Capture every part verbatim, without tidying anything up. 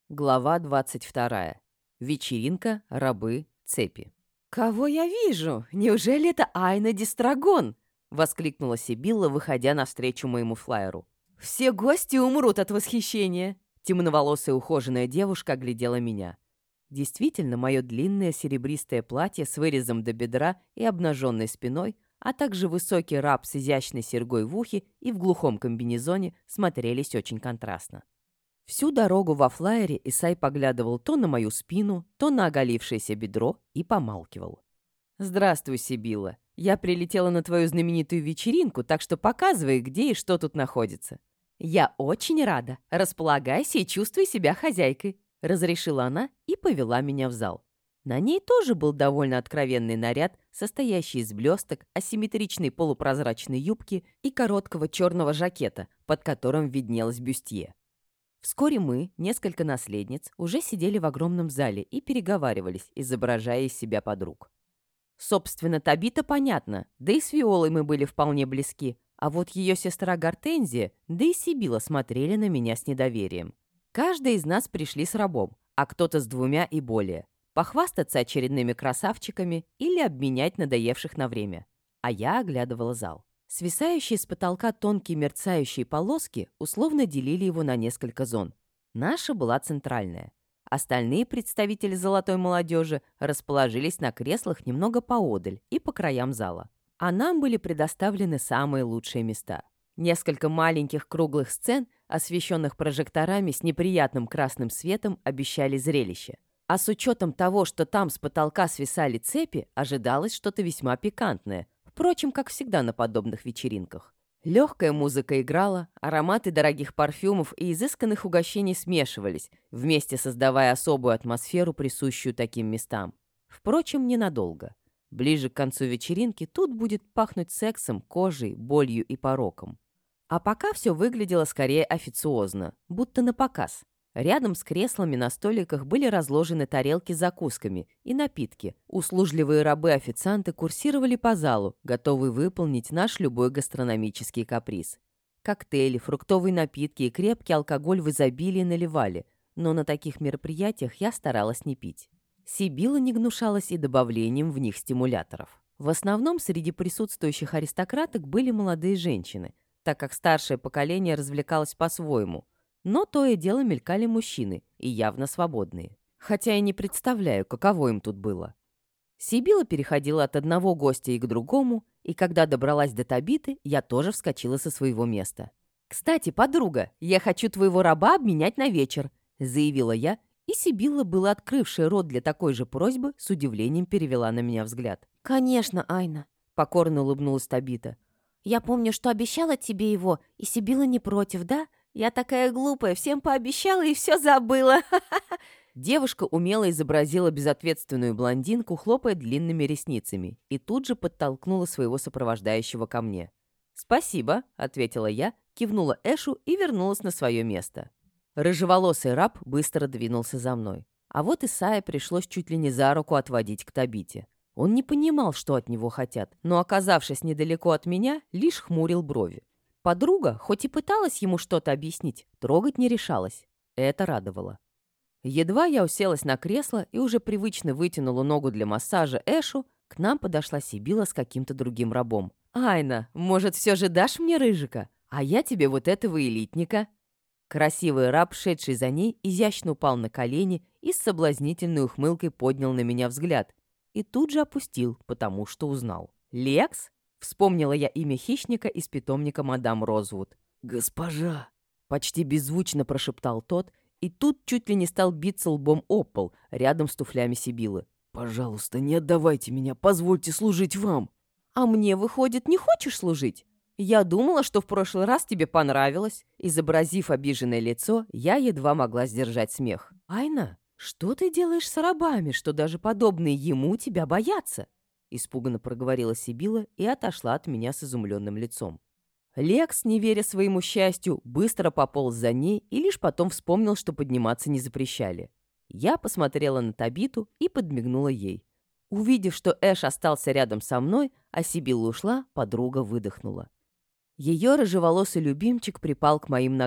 Глава двадцать вторая. Вечеринка, рабы, цепи. «Кого я вижу? Неужели это Айна Дистрагон?» — воскликнула Сибилла, выходя навстречу моему флайеру. «Все гости умрут от восхищения!» Темноволосая ухоженная девушка оглядела меня. Действительно, мое длинное серебристое платье с вырезом до бедра и обнаженной спиной, а также высокий раб с изящной серьгой в ухе и в глухом комбинезоне смотрелись очень контрастно. Всю дорогу во флайере Исай поглядывал то на мою спину, то на оголившееся бедро и помалкивал. «Здравствуй, Сибилла. Я прилетела на твою знаменитую вечеринку, так что показывай, где и что тут находится». «Я очень рада. Располагайся и чувствуй себя хозяйкой», — разрешила она и повела меня в зал. На ней тоже был довольно откровенный наряд, состоящий из блесток, асимметричной полупрозрачной юбки и короткого черного жакета, под которым виднелось бюстье. Вскоре мы, несколько наследниц, уже сидели в огромном зале и переговаривались, изображая из себя подруг. Собственно, Табита понятно, да и с Виолой мы были вполне близки, а вот ее сестра Гортензия, да и Сибила смотрели на меня с недоверием. Каждая из нас пришли с рабом, а кто-то с двумя и более. Похвастаться очередными красавчиками или обменять надоевших на время. А я оглядывала зал. Свисающие с потолка тонкие мерцающие полоски условно делили его на несколько зон. Наша была центральная. Остальные представители золотой молодежи расположились на креслах немного поодаль и по краям зала. А нам были предоставлены самые лучшие места. Несколько маленьких круглых сцен, освещенных прожекторами с неприятным красным светом, обещали зрелище. А с учетом того, что там с потолка свисали цепи, ожидалось что-то весьма пикантное. Впрочем, как всегда на подобных вечеринках. Легкая музыка играла, ароматы дорогих парфюмов и изысканных угощений смешивались, вместе создавая особую атмосферу, присущую таким местам. Впрочем, ненадолго. Ближе к концу вечеринки тут будет пахнуть сексом, кожей, болью и пороком. А пока все выглядело скорее официозно, будто на показ. Рядом с креслами на столиках были разложены тарелки с закусками и напитки. Услужливые рабы-официанты курсировали по залу, готовые выполнить наш любой гастрономический каприз. Коктейли, фруктовые напитки и крепкий алкоголь в изобилии наливали, но на таких мероприятиях я старалась не пить. Сибилла не гнушалась и добавлением в них стимуляторов. В основном среди присутствующих аристократок были молодые женщины, так как старшее поколение развлекалось по-своему. Но то и дело мелькали мужчины, и явно свободные. Хотя я не представляю, каково им тут было. Сибилла переходила от одного гостя и к другому, и когда добралась до Табиты, я тоже вскочила со своего места. «Кстати, подруга, я хочу твоего раба обменять на вечер», — заявила я, и Сибилла, была открывшая рот для такой же просьбы, с удивлением перевела на меня взгляд. «Конечно, Айна», — Покорно улыбнулась Табита. «я помню, что обещала тебе его, и Сибила не против, да? Я такая глупая, всем пообещала и все забыла». Девушка умело изобразила безответственную блондинку, хлопая длинными ресницами, и тут же подтолкнула своего сопровождающего ко мне. «Спасибо», — ответила я, кивнула Эшу и вернулась на свое место. Рыжеволосый раб быстро двинулся за мной. А вот Исая пришлось чуть ли не за руку отводить к Табите. Он не понимал, что от него хотят, но, оказавшись недалеко от меня, лишь хмурил брови. Подруга, хоть и пыталась ему что-то объяснить, трогать не решалась. Это радовало. Едва я уселась на кресло и уже привычно вытянула ногу для массажа Эшу, к нам подошла Сибила с каким-то другим рабом. «Айна, может, все же дашь мне рыжика? А я тебе вот этого элитника». Красивый раб, шедший за ней, изящно упал на колени и с соблазнительной ухмылкой поднял на меня взгляд. И тут же опустил, потому что узнал. «Лекс?» — вспомнила я имя хищника из питомника мадам Розвуд. «Госпожа!» — почти беззвучно прошептал тот, и тут чуть ли не стал биться лбом об пол, рядом с туфлями Сибилы. «Пожалуйста, не отдавайте меня, позвольте служить вам!» «А мне, выходит, не хочешь служить? Я думала, что в прошлый раз тебе понравилось». Изобразив обиженное лицо, я едва могла сдержать смех. «Айна, что ты делаешь с рабами, что даже подобные ему тебя боятся?» Испуганно проговорила Сибила и отошла от меня с изумленным лицом. Лекс, не веря своему счастью, быстро пополз за ней и лишь потом вспомнил, что подниматься не запрещали. Я посмотрела на Табиту и подмигнула ей. Увидев, что Эш остался рядом со мной, а Сибилла ушла, подруга выдохнула. Ее рыжеволосый любимчик припал к моим ногам,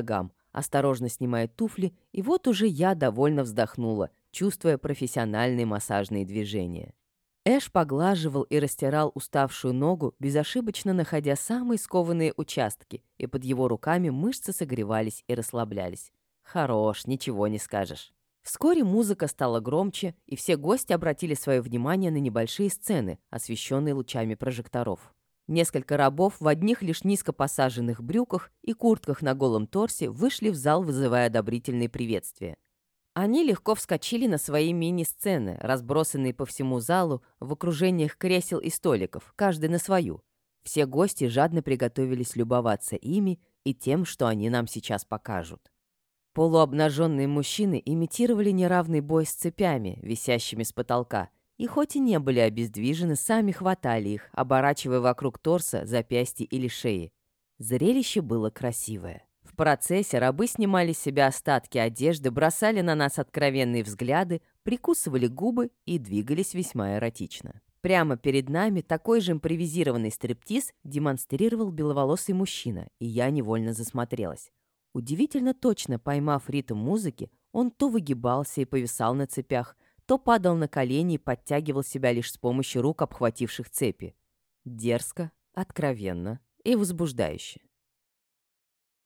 осторожно снимает туфли, и вот уже я довольно вздохнула, чувствуя профессиональные массажные движения. Эш поглаживал и растирал уставшую ногу, безошибочно находя самые скованные участки, и под его руками мышцы согревались и расслаблялись. Хорош, ничего не скажешь. Вскоре музыка стала громче, и все гости обратили свое внимание на небольшие сцены, освещенные лучами прожекторов. Несколько рабов в одних лишь низко посаженных брюках и куртках на голом торсе вышли в зал, вызывая одобрительные приветствия. Они легко вскочили на свои мини-сцены, разбросанные по всему залу в окружениях кресел и столиков, каждый на свою. Все гости жадно приготовились любоваться ими и тем, что они нам сейчас покажут. Полуобнаженные мужчины имитировали неравный бой с цепями, висящими с потолка, и хоть и не были обездвижены, сами хватали их, оборачивая вокруг торса, запястья или шеи. Зрелище было красивое. В процессе рабы снимали с себя остатки одежды, бросали на нас откровенные взгляды, прикусывали губы и двигались весьма эротично. Прямо перед нами такой же импровизированный стриптиз демонстрировал беловолосый мужчина, и я невольно засмотрелась. Удивительно точно поймав ритм музыки, он то выгибался и повисал на цепях, то падал на колени и подтягивал себя лишь с помощью рук, обхвативших цепи. Дерзко, откровенно и возбуждающе.